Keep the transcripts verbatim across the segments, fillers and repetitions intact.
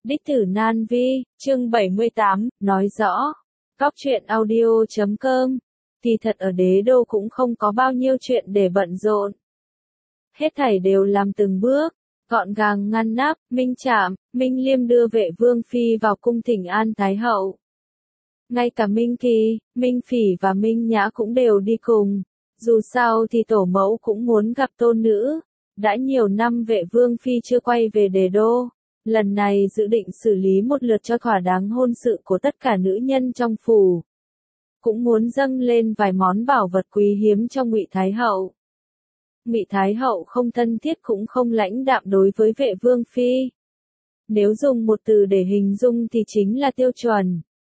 Đích tử Nan Vi, chương bảy mươi tám, nói rõ. Góc truyện audio chấm com. Thì thật ở đế đô cũng không có bao nhiêu chuyện để bận rộn. Hết thảy đều làm từng bước, gọn gàng ngăn nắp, Minh Trạm, Minh Liêm đưa Vệ Vương Phi vào cung thỉnh an Thái Hậu. Ngay cả Minh Kỳ, Minh Phỉ và Minh Nhã cũng đều đi cùng. Dù sao thì tổ mẫu cũng muốn gặp tôn nữ. Đã nhiều năm Vệ Vương Phi chưa quay về đế đô. Lần này dự định xử lý một lượt cho thỏa đáng hôn sự của tất cả nữ nhân trong phủ. Cũng muốn dâng lên vài món bảo vật quý hiếm cho Ngụy Thái Hậu. Ngụy Thái Hậu không thân thiết cũng không lãnh đạm đối với Vệ Vương Phi. Nếu dùng một từ để hình dung thì chính là tiêu chuẩn.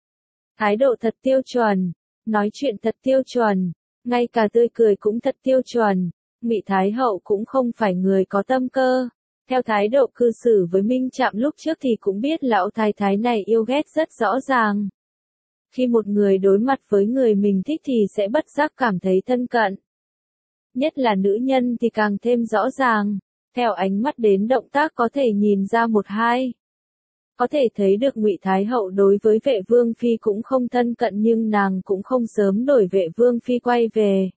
Thái độ thật tiêu chuẩn, nói chuyện thật tiêu chuẩn, ngay cả tươi cười cũng thật tiêu chuẩn. Ngụy Thái Hậu cũng không phải người có tâm cơ. Theo thái độ cư xử với Minh Trạm lúc trước thì cũng biết lão thái thái này yêu ghét rất rõ ràng. Khi một người đối mặt với người mình thích thì sẽ bất giác cảm thấy thân cận. Nhất là nữ nhân thì càng thêm rõ ràng. Theo ánh mắt đến động tác có thể nhìn ra một hai. Có thể thấy được Ngụy Thái Hậu đối với Vệ Vương Phi cũng không thân cận nhưng nàng cũng không sớm đổi Vệ Vương Phi quay về.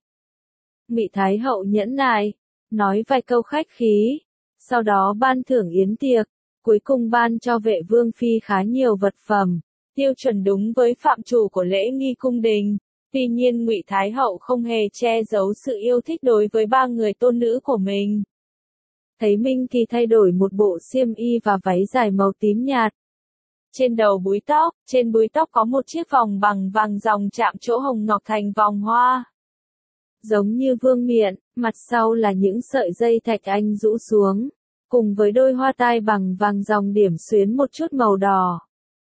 Ngụy Thái Hậu nhẫn nại, nói vài câu khách khí. Sau đó ban thưởng yến tiệc, cuối cùng ban cho Vệ Vương Phi khá nhiều vật phẩm, tiêu chuẩn đúng với phạm trù của lễ nghi cung đình. Tuy nhiên Ngụy Thái Hậu không hề che giấu sự yêu thích đối với ba người tôn nữ của mình. Thấy Minh Kỳ thay đổi một bộ xiêm y và váy dài màu tím nhạt. Trên đầu búi tóc, trên búi tóc có một chiếc vòng bằng vàng ròng chạm chỗ hồng ngọc thành vòng hoa. Giống như vương miện, mặt sau là những sợi dây thạch anh rũ xuống, cùng với đôi hoa tai bằng vàng ròng điểm xuyến một chút màu đỏ.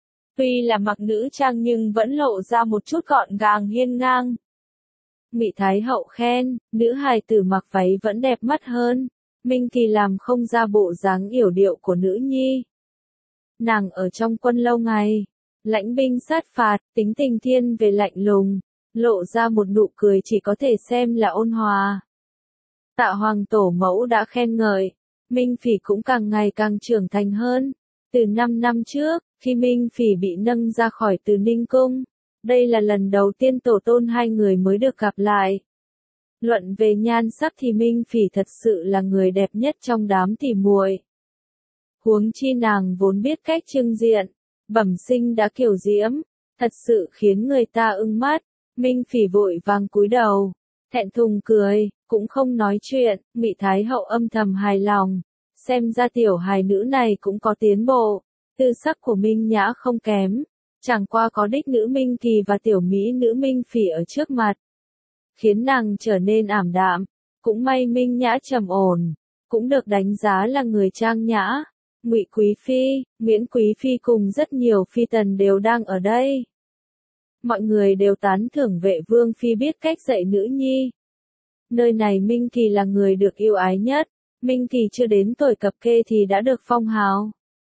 Tuy là mặc nữ trang nhưng vẫn lộ ra một chút gọn gàng hiên ngang. Ngụy Thái Hậu khen, nữ hài tử mặc váy vẫn đẹp mắt hơn. Minh Kỳ làm không ra bộ dáng yểu điệu của nữ nhi. Nàng ở trong quân lâu ngày, lãnh binh sát phạt, tính tình thiên về lạnh lùng, lộ ra một nụ cười chỉ có thể xem là ôn hòa. Tạ Hoàng tổ mẫu đã khen ngợi, Minh Phỉ cũng càng ngày càng trưởng thành hơn. Từ năm năm trước, khi Minh Phỉ bị nâng ra khỏi Từ Ninh Cung, đây là lần đầu tiên tổ tôn hai người mới được gặp lại. Luận về nhan sắc thì Minh Phỉ thật sự là người đẹp nhất trong đám tỉ muội. Huống chi nàng vốn biết cách trưng diện, bẩm sinh đã kiều diễm, thật sự khiến người ta ưng mắt. Minh Phỉ vội vàng cúi đầu, thẹn thùng cười, cũng không nói chuyện. Ngụy Thái Hậu âm thầm hài lòng, xem ra tiểu hài nữ này cũng có tiến bộ. Tư sắc của Minh Nhã không kém, chẳng qua có đích nữ Minh Kỳ và tiểu mỹ nữ Minh Phỉ ở trước mặt, khiến nàng trở nên ảm đạm. Cũng may Minh Nhã trầm ổn, cũng được đánh giá là người trang nhã. Ngụy Quý Phi, Miễn Quý Phi cùng rất nhiều phi tần đều đang ở đây. Mọi người đều tán thưởng Vệ Vương Phi biết cách dạy nữ nhi. Nơi này Minh Kỳ là người được yêu ái nhất. Minh Kỳ chưa đến tuổi cập kê thì đã được phong hào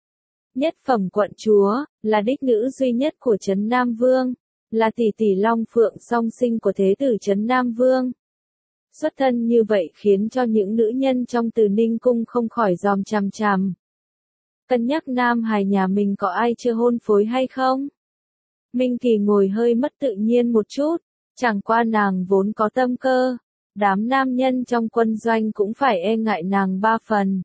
nhất phẩm quận chúa, là đích nữ duy nhất của Trấn Nam Vương, là tỷ tỷ Long Phượng song sinh của thế tử Trấn Nam Vương. Xuất thân như vậy khiến cho những nữ nhân trong Từ Ninh Cung không khỏi dòm chằm chằm. Cân nhắc nam hài nhà mình có ai chưa hôn phối hay không? Minh Kỳ ngồi hơi mất tự nhiên một chút, chẳng qua nàng vốn có tâm cơ. Đám nam nhân trong quân doanh cũng phải e ngại nàng ba phần.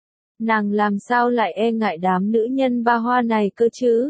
Nàng làm sao lại e ngại đám nữ nhân ba hoa này cơ chứ?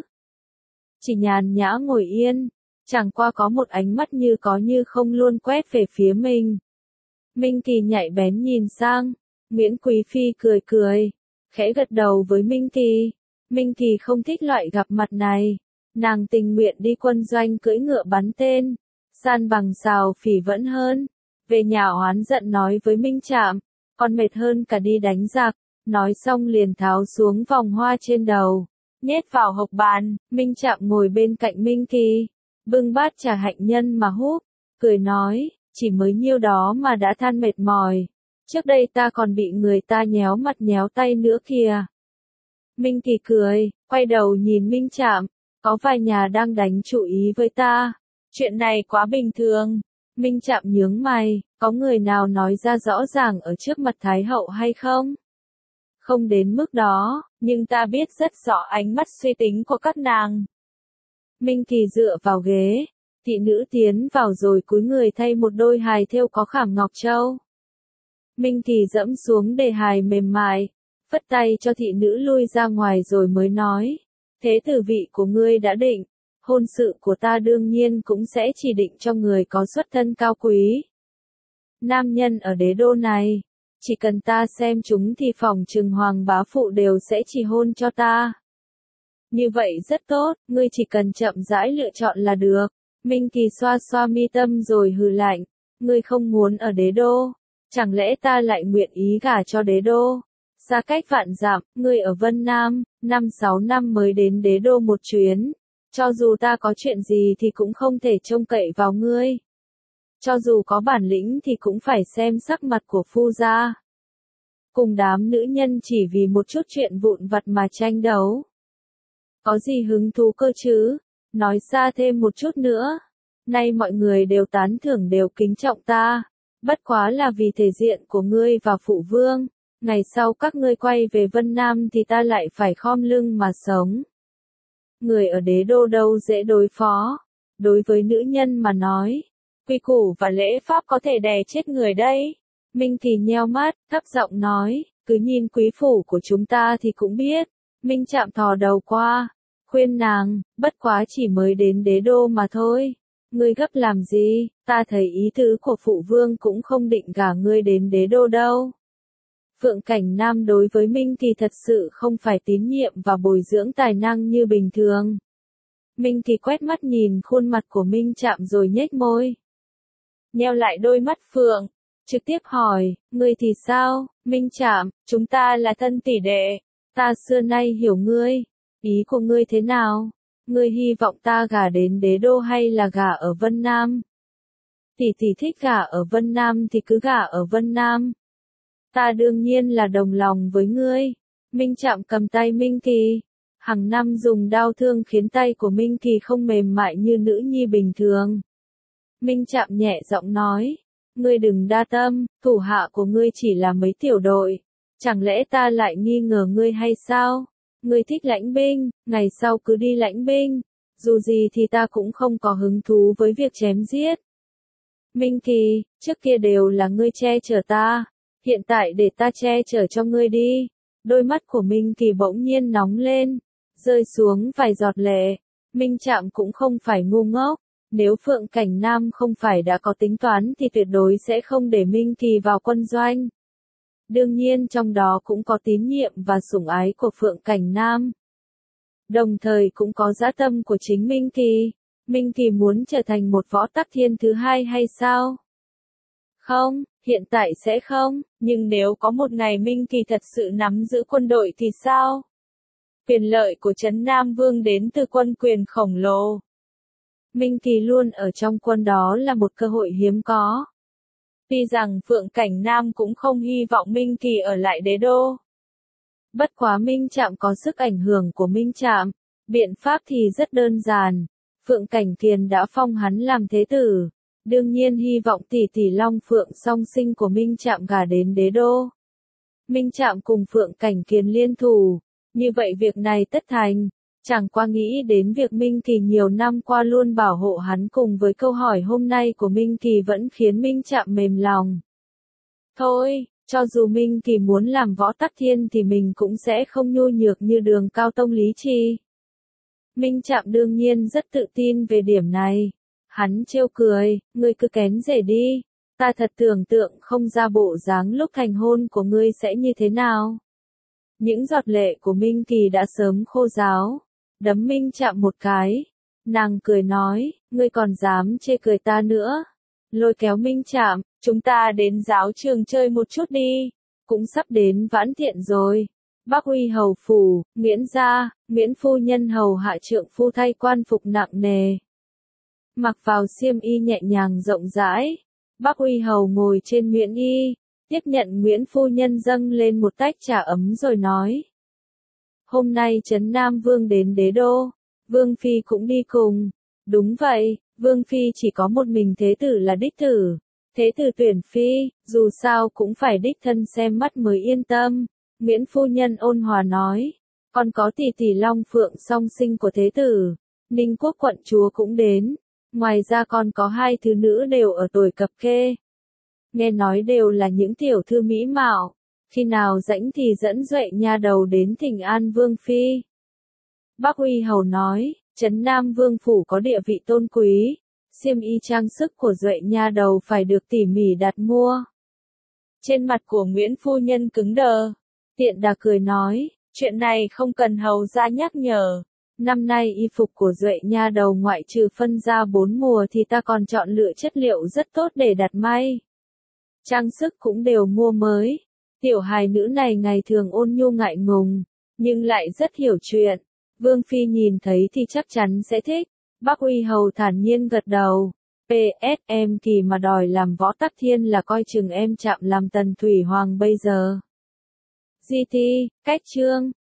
Chỉ nhàn nhã ngồi yên, chẳng qua có một ánh mắt như có như không luôn quét về phía mình. Minh Kỳ nhạy bén nhìn sang, Miễn Quý Phi cười cười, khẽ gật đầu với Minh Kỳ. Minh Kỳ không thích loại gặp mặt này, nàng tình nguyện đi quân doanh cưỡi ngựa bắn tên, san bằng xào phỉ vẫn hơn. Về nhà oán giận nói với Minh Trạm, còn mệt hơn cả đi đánh giặc. Nói xong liền tháo xuống vòng hoa trên đầu, nhét vào hộc bàn. Minh Trạm ngồi bên cạnh Minh Kỳ, bưng bát trà hạnh nhân mà húp, cười nói, chỉ mới nhiêu đó mà đã than mệt mỏi. Trước đây ta còn bị người ta nhéo mặt nhéo tay nữa kìa. Minh Kỳ cười, quay đầu nhìn Minh Trạm, có vài nhà đang đánh chủ ý với ta. Chuyện này quá bình thường. Minh Trạm nhướng mày, có người nào nói ra rõ ràng ở trước mặt Thái Hậu hay không? Không đến mức đó, nhưng ta biết rất rõ ánh mắt suy tính của các nàng. Minh Kỳ dựa vào ghế, thị nữ tiến vào rồi cúi người thay một đôi hài thêu có khảm ngọc châu. Minh Kỳ dẫm xuống để hài mềm mại, phất tay cho thị nữ lui ra ngoài rồi mới nói, thế tử vị của ngươi đã định, hôn sự của ta đương nhiên cũng sẽ chỉ định cho người có xuất thân cao quý. Nam nhân ở đế đô này, chỉ cần ta xem chúng thì phòng trừng hoàng bá phụ đều sẽ chỉ hôn cho ta. Như vậy rất tốt, ngươi chỉ cần chậm rãi lựa chọn là được. Minh Kỳ xoa xoa mi tâm rồi hừ lạnh, ngươi không muốn ở đế đô, chẳng lẽ ta lại nguyện ý gả cho đế đô? Xa cách vạn dặm, ngươi ở Vân Nam, năm sáu năm mới đến đế đô một chuyến, cho dù ta có chuyện gì thì cũng không thể trông cậy vào ngươi. Cho dù có bản lĩnh thì cũng phải xem sắc mặt của phu gia. Cùng đám nữ nhân chỉ vì một chút chuyện vụn vặt mà tranh đấu. Có gì hứng thú cơ chứ? Nói xa thêm một chút nữa. Nay mọi người đều tán thưởng đều kính trọng ta. Bất quá là vì thể diện của ngươi và phụ vương. Ngày sau các ngươi quay về Vân Nam thì ta lại phải khom lưng mà sống. Người ở đế đô đâu dễ đối phó. Đối với nữ nhân mà nói, quy củ và lễ pháp có thể đè chết người đây. Minh Kỳ nheo mắt, thấp giọng nói, cứ nhìn quý phủ của chúng ta thì cũng biết. Minh chạm thò đầu qua, khuyên nàng, bất quá chỉ mới đến đế đô mà thôi. Ngươi gấp làm gì, ta thấy ý tứ của phụ vương cũng không định gả ngươi đến đế đô đâu. Phượng Cảnh Nam đối với Minh Kỳ thật sự không phải tín nhiệm và bồi dưỡng tài năng như bình thường. Minh Kỳ quét mắt nhìn khuôn mặt của Minh Trạm rồi nhếch môi. Nheo lại đôi mắt Phượng, trực tiếp hỏi, ngươi thì sao, Minh Trạm, chúng ta là thân tỷ đệ, ta xưa nay hiểu ngươi, ý của ngươi thế nào, ngươi hy vọng ta gả đến đế đô hay là gả ở Vân Nam? Tỷ tỷ thích gả ở Vân Nam thì cứ gả ở Vân Nam. Ta đương nhiên là đồng lòng với ngươi. Minh Trạm cầm tay Minh Kỳ. Hàng năm dùng đao thương khiến tay của Minh Kỳ không mềm mại như nữ nhi bình thường. Minh Trạm nhẹ giọng nói. Ngươi đừng đa tâm, thủ hạ của ngươi chỉ là mấy tiểu đội. Chẳng lẽ ta lại nghi ngờ ngươi hay sao? Ngươi thích lãnh binh, ngày sau cứ đi lãnh binh. Dù gì thì ta cũng không có hứng thú với việc chém giết. Minh Kỳ, trước kia đều là ngươi che chở ta. Hiện tại để ta che chở cho ngươi đi. Đôi mắt của Minh Kỳ bỗng nhiên nóng lên, rơi xuống vài giọt lệ. Minh Trạm cũng không phải ngu ngốc. Nếu Phượng Cảnh Nam không phải đã có tính toán thì tuyệt đối sẽ không để Minh Kỳ vào quân doanh. Đương nhiên trong đó cũng có tín nhiệm và sủng ái của Phượng Cảnh Nam. Đồng thời cũng có dã tâm của chính Minh Kỳ. Minh Kỳ muốn trở thành một võ tắc thiên thứ hai hay sao? Không, hiện tại sẽ không, nhưng nếu có một ngày Minh Kỳ thật sự nắm giữ quân đội thì sao? Quyền lợi của Trấn Nam Vương đến từ quân quyền khổng lồ. Minh Kỳ luôn ở trong quân đó là một cơ hội hiếm có. Tuy rằng Phượng Cảnh Nam cũng không hy vọng Minh Kỳ ở lại đế đô. Bất quá Minh Trạm có sức ảnh hưởng của Minh Trạm, biện pháp thì rất đơn giản. Phượng Cảnh Kiền đã phong hắn làm thế tử. Đương nhiên hy vọng tỷ tỷ Long Phượng song sinh của Minh Trạm gả đến đế đô. Minh Trạm cùng Phượng Cảnh Kiền liên thủ. Như vậy việc này tất thành. Chẳng qua nghĩ đến việc Minh Kỳ nhiều năm qua luôn bảo hộ hắn cùng với câu hỏi hôm nay của Minh Kỳ vẫn khiến Minh Trạm mềm lòng. Thôi, cho dù Minh Kỳ muốn làm võ tắc thiên thì mình cũng sẽ không nhu nhược như Đường Cao Tông Lý Trì. Minh Trạm đương nhiên rất tự tin về điểm này. Hắn trêu cười, ngươi cứ kén rể đi. Ta thật tưởng tượng không ra bộ dáng lúc thành hôn của ngươi sẽ như thế nào. Những giọt lệ của Minh Kỳ đã sớm khô ráo. Đấm Minh Trạm một cái. Nàng cười nói, ngươi còn dám chê cười ta nữa. Lôi kéo Minh Trạm, chúng ta đến giáo trường chơi một chút đi. Cũng sắp đến Vãn Thiện rồi. Bắc Uy hầu phủ, Miễn gia, Miễn phu nhân hầu hạ trượng phu thay quan phục nặng nề. Mặc vào xiêm y nhẹ nhàng rộng rãi. Bắc Uy hầu ngồi trên Miễn y, tiếp nhận Nguyễn phu nhân dâng lên một tách trà ấm rồi nói. Hôm nay Trấn Nam Vương đến đế đô, Vương Phi cũng đi cùng. Đúng vậy, Vương Phi chỉ có một mình thế tử là đích tử. Thế tử tuyển Phi, dù sao cũng phải đích thân xem mắt mới yên tâm. Nguyễn phu nhân ôn hòa nói, còn có tỷ tỷ Long Phượng song sinh của thế tử, Ninh Quốc quận chúa cũng đến, ngoài ra còn có hai thứ nữ đều ở tuổi cập kê. Nghe nói đều là những tiểu thư mỹ mạo, khi nào rảnh thì dẫn Duệ nha đầu đến thỉnh an vương phi. Bác Uy Hầu nói, Trấn Nam Vương phủ có địa vị tôn quý, xiêm y trang sức của Duệ nha đầu phải được tỉ mỉ đặt mua. Trên mặt của Nguyễn phu nhân cứng đờ, Tiện Đà cười nói, chuyện này không cần hầu gia nhắc nhở. Năm nay y phục của Duệ nha đầu ngoại trừ phân ra bốn mùa thì ta còn chọn lựa chất liệu rất tốt để đặt may. Trang sức cũng đều mua mới. Tiểu hài nữ này ngày thường ôn nhu ngại ngùng, nhưng lại rất hiểu chuyện. Vương phi nhìn thấy thì chắc chắn sẽ thích. Bác Uy Hầu thản nhiên gật đầu. pê ét em kỳ mà đòi làm Võ Tắc Thiên là coi chừng em chạm làm Tần Thủy Hoàng bây giờ. giê tê, cách chương.